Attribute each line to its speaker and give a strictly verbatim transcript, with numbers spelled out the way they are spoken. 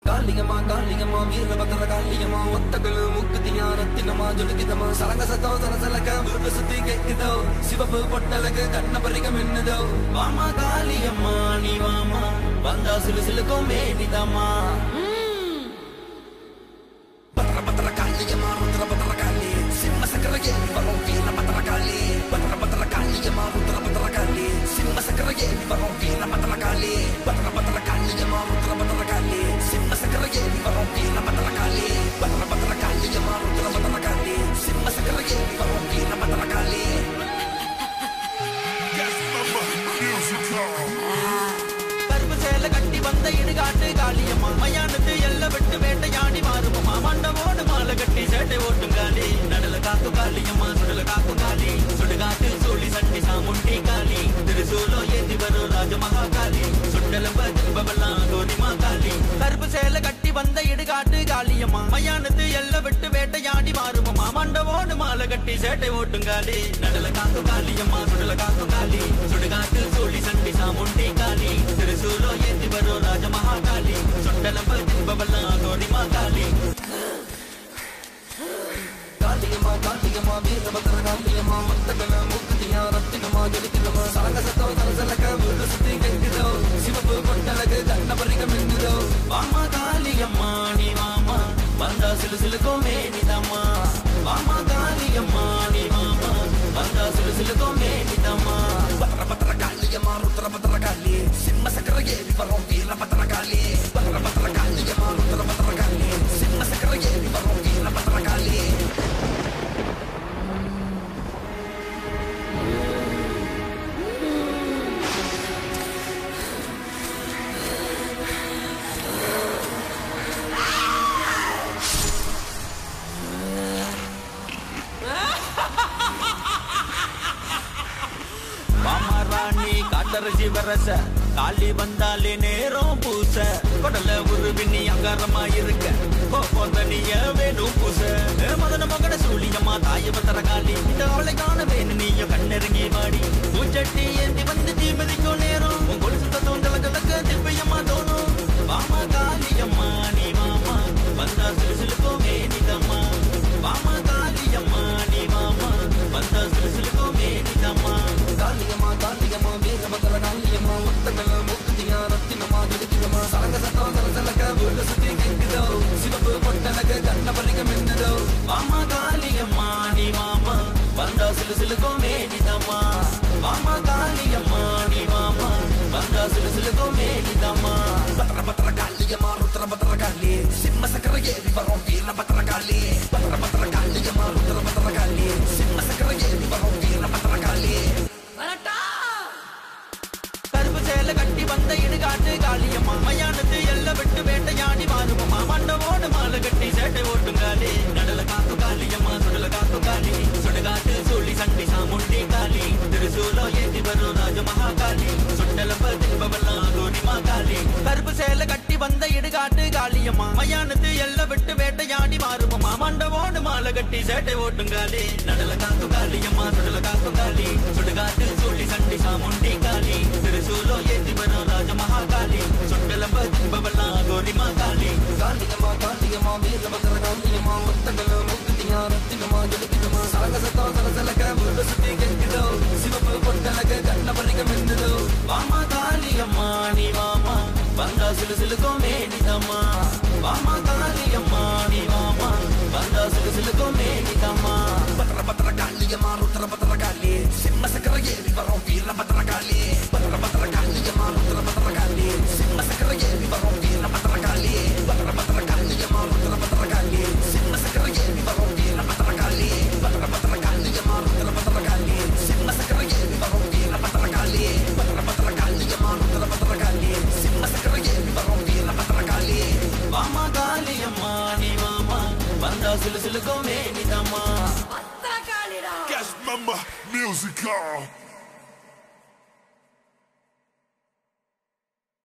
Speaker 1: காளியம்மா காளியம்மா வீரபத்ர காளியம்மா ஒத்தகலு முக்குதியா ரத்தினமா ஜொலிக்குதமா சலங்க சத்தோ சலசலக்க ஊரு சுத்தி கேக்குதோ சிவப்பு பொட்டலக்கு கண்ண பறிக்க மின்னுதோ வாமா காளியம்மா நீ வாமா வந்தா சிலு சிலுக்கும் மேனிதம்மா பத்ர பத்ர காளியம்மா ருத்ர பத்ர காளி சிம்ம சக்கரகே வரும் வீரபத்ர காளி பத்ர பத்ர காளியம்மா ருத்ர பத்ர காளி சிம்ம சக்கரகே வரும் வீரபத்ர காளி பத்ர பத்ர காளியம்மா ருத்ர பத்ர காளி சிம்ம சக்கரகே வரும் வீரபத்ர காளி பத்ர பத்ர காளியம்மா ருத்ர பத்ர காளி சிம்ம சக்கரகே வரும் வீரபத்ர காளி கருப்பு சேல கட்டி வந்த இடுகாட்டு காளியம்மா மயானத்து எல்ல விட்டு வேட்டையாடி மாறுமா மண்டபோடு மாலை கட்டி சேட்டை ஓட்டும் காளி நடல காக்கு காளியம்மா சுடல காக்கு காளி சுடுகாட்டு சோழி சட்டி சாமுண்டி காளி திருசூலோ ஏந்தி வரும் ராஜ மகாகாளி சுண்டலம்ப திரும்பவெல்லாம் கோரிமா காளி கருப்பு சேல கட்டி வந்த இடுகாட்டு காளியம்மா மயானத்து எல்ல விட்டு வேட்டையாடி மாறுமா மண்டபோடு மாலை கட்டி சேட்டை ஓட்டும் காளி நடல காக்கு காளியம்மா சுடல காக்கு காளி சுடுகாட்டு சோழி சட்டி சாமுண்டி காளி திருசூலோ ஏந்தி வரும் ராஜ மகாகாளி சுண்டலம்ப திரும்பவெல்லாம் கோரிமா காளி காளியம்மா காளியம்மா வீரபத்ர காளியம்மா ஒத்தகல முக்குதியா ரத்தினமா ஜொலிக்குதமா சலங்க சத்தோ சலசலக்க ஊரு சுத்தி கேக்குதோ சிவப்பு பொட்டலக்கு கண்ண பறிக்க மின்னுதோ வாமா காளியம்மா நீ வாமா வந்தா சிலு சிலுக்கும் மேனிதம்மா வாமா காளியம்மா நீ வாமா வந்தா சிலு சிலுக்கும் மேனிதம்மா பத்ர பத்ர காளியம்மா ருத்ர பத்ர காளி சிம்ம சக்கரகே வரும் வீரபத்ர காளி பத்ர பத்ர காளியம்மா ருத்ர பத்ர காளி சிம்ம சக்கரகே வரும் வீரபத்ர காளி காட்டரசி வரச காளி வந்தாலே நேரம் பூச கொடல உருவி நீ அகாரமா இருக்க போதனிய வேணும் பூச மதன மகன சூழியம்மா தாய பத்திர காளி இந்த அவளை காண வேணும் நீயோ கண்ணெருங்கி வாடி பூச்சட்டி ஏந்தி வந்து தீமதிக்கும் நேரம் உங்கள் சுத்தம் ஜலஜலக்க திவ்யம்மா தோணும் வாமா காளியம்மா நீ வாமா வந்தா சிறு சிலுக்கும் மேனிதம்மா வாமா காளியம்மா நீ வாமா வந்தா சிறு சிலுக்கும் மேனிதம்மா காளியம்மா காளியம்மா வீரபத்ர காளியம்மா ஒத்தகல முக்குதியா ரத்தினமா ஜொலிக்குதமா சலங்க சத்தோ சலசலக்க ஊரு சுத்தி கேக்குதோ சிவப்பு பொட்டலக்கு கண்ண பறிக்க மின்னுதோ வாமா காளியம்மா நீ வாமா வந்தா சிலு சிலுக்கும் மேனிதம்மா வாமா காளியம்மா நீ வாமா வந்தா சிலு சிலுக்கும் மேனிதம்மா பத்ர பத்ர காளியம்மா ருத்ர பத்ர காளி சிம்ம சக்கரகே வரும் வீரபத்ர காளி பத்ர பத்ர காளியம்மா ருத்ர பத்ர காளி சிம்ம சக்கரகே வரும் வீரபத்ர காளி கருப்பு சேல கட்டி வந்த இடுகாட்டு காளியம்மா மயானத்து எல்ல விட்டு வேட்டையாடி மாறுமா மண்டபோடு மாலை கட்டி சேட்டை ஓட்டும் காளி நடல காக்கு காளியம்மா சுடல காக்கு காளி சுடுகாட்டு சோழி சண்டி சாமுண்டி காளி திருசூலோ ஏந்தி வரும் ராஜ மகாகாளி சுண்டலம்ப திரும்பவெல்லாம் கோரிமா காளி கருப்பு சேல கட்டி வந்த இடுகாட்டு காளியம்மா மயானத்து எல்ல விட்டு வேட்டையாடி மாறுமா மண்டபோடு மாலை கட்டி சேட்டை ஓட்டும் காளி நடல காக்கு காளியம்மா சுடல காக்கு காளி சுடுகாட்டு சோழி சண்டி சாமுண்டி காளி திருசூலோ ஏந்தி வரும் ராஜ மகாகாளி சுண்டலம்ப திரும்பவெல்லாம் கோரிமா காளி காளியம்மா காளியம்மா வீரபத்ர காளியம்மா ஒத்தகல முக்குதியா ரத்தினமா ஜொலிக்குதமா சலங்க சத்தோ சலசலக்க ஊரு சுத்தி கேக்குதோ சிவப்பு பொட்டலக்கு கண்ண பறிக்க மின்னுதோ வாமா காளியம்மா நீ வாமா வந்தா சிலு சிலுக்கும் மேனிதம்மா வாமா காளியம்மா நீ வாமா வந்தா சிலு சிலுக்கும் மேனிதம்மா பத்ர பத்ர காளியம்மா ருத்ர பத்ர காளி சிம்ம சக்கரகே வரும் வீரபத்ர காளி பத்ர பத்ர காளியம்மா ருத்ர பத்ர காளி சிம்ம சக்கரகே வரும் வீரபத்ர காளி பத்ர பத்ர காளியம்மா ருத்ர பத்ர காளி சிம்ம சக்கரகே வரும் வீரபத்ர காளி பத்ர பத்ர காளியம்மா ருத்ர பத்ர காளி சிம்ம சக்கரகே வரும் வீரபத்ர காளி பத்ர பத்ர காளியம்மா ருத்ர பத்ர காளி சிம்ம சக்கரகே வரும் வீரபத்ர காளி வாமா காளியம்மா நீ வாமா வந்தா சிலு சிலுக்கும் மேனிதம்மா
Speaker 2: Guest member musical.